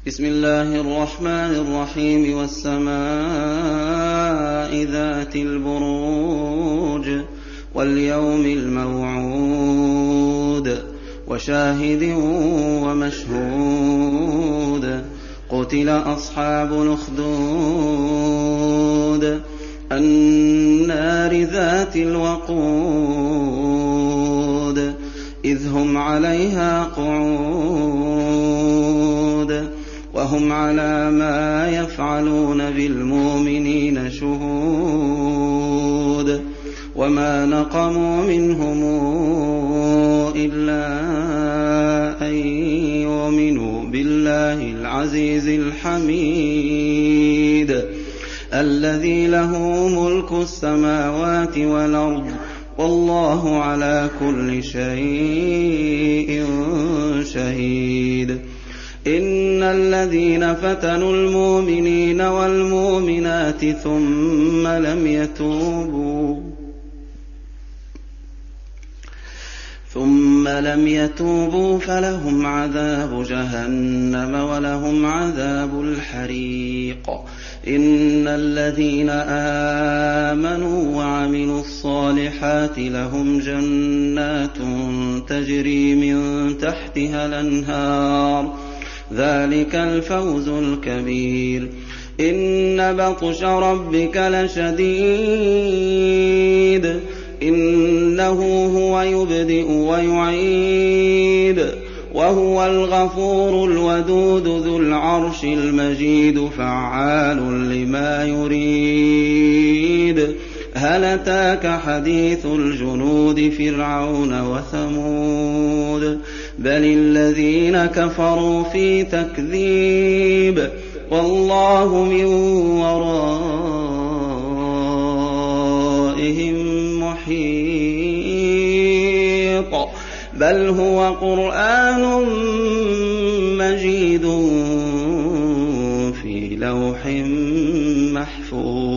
بسم الله الرحمن الرحيم والسماء ذات البروج واليوم الموعود وشاهد ومشهود قتل أصحاب الأخدود النار ذات الوقود إذ هم عليها قعود وهم على ما يفعلون بالمؤمنين شهود وما نقموا منهم إلا أن يؤمنوا بالله العزيز الحميد الذي له ملك السماوات والأرض والله على كل شيء شهيد إن الذين فتنوا المؤمنين والمؤمنات ثم لم يتوبوا فلهم عذاب جهنم ولهم عذاب الحريق إن الذين آمنوا وعملوا الصالحات لهم جنات تجري من تحتها الأنهار ذلك الفوز الكبير إن بطش ربك لشديد إنه هو يبدئ ويعيد وهو الغفور الودود ذو العرش المجيد فعال لما يريد هل أتاك حديث الجنود فرعون وثمود بل الذين كفروا في تكذيب والله من ورائهم محيط بل هو قرآن مجيد في لوح محفوظ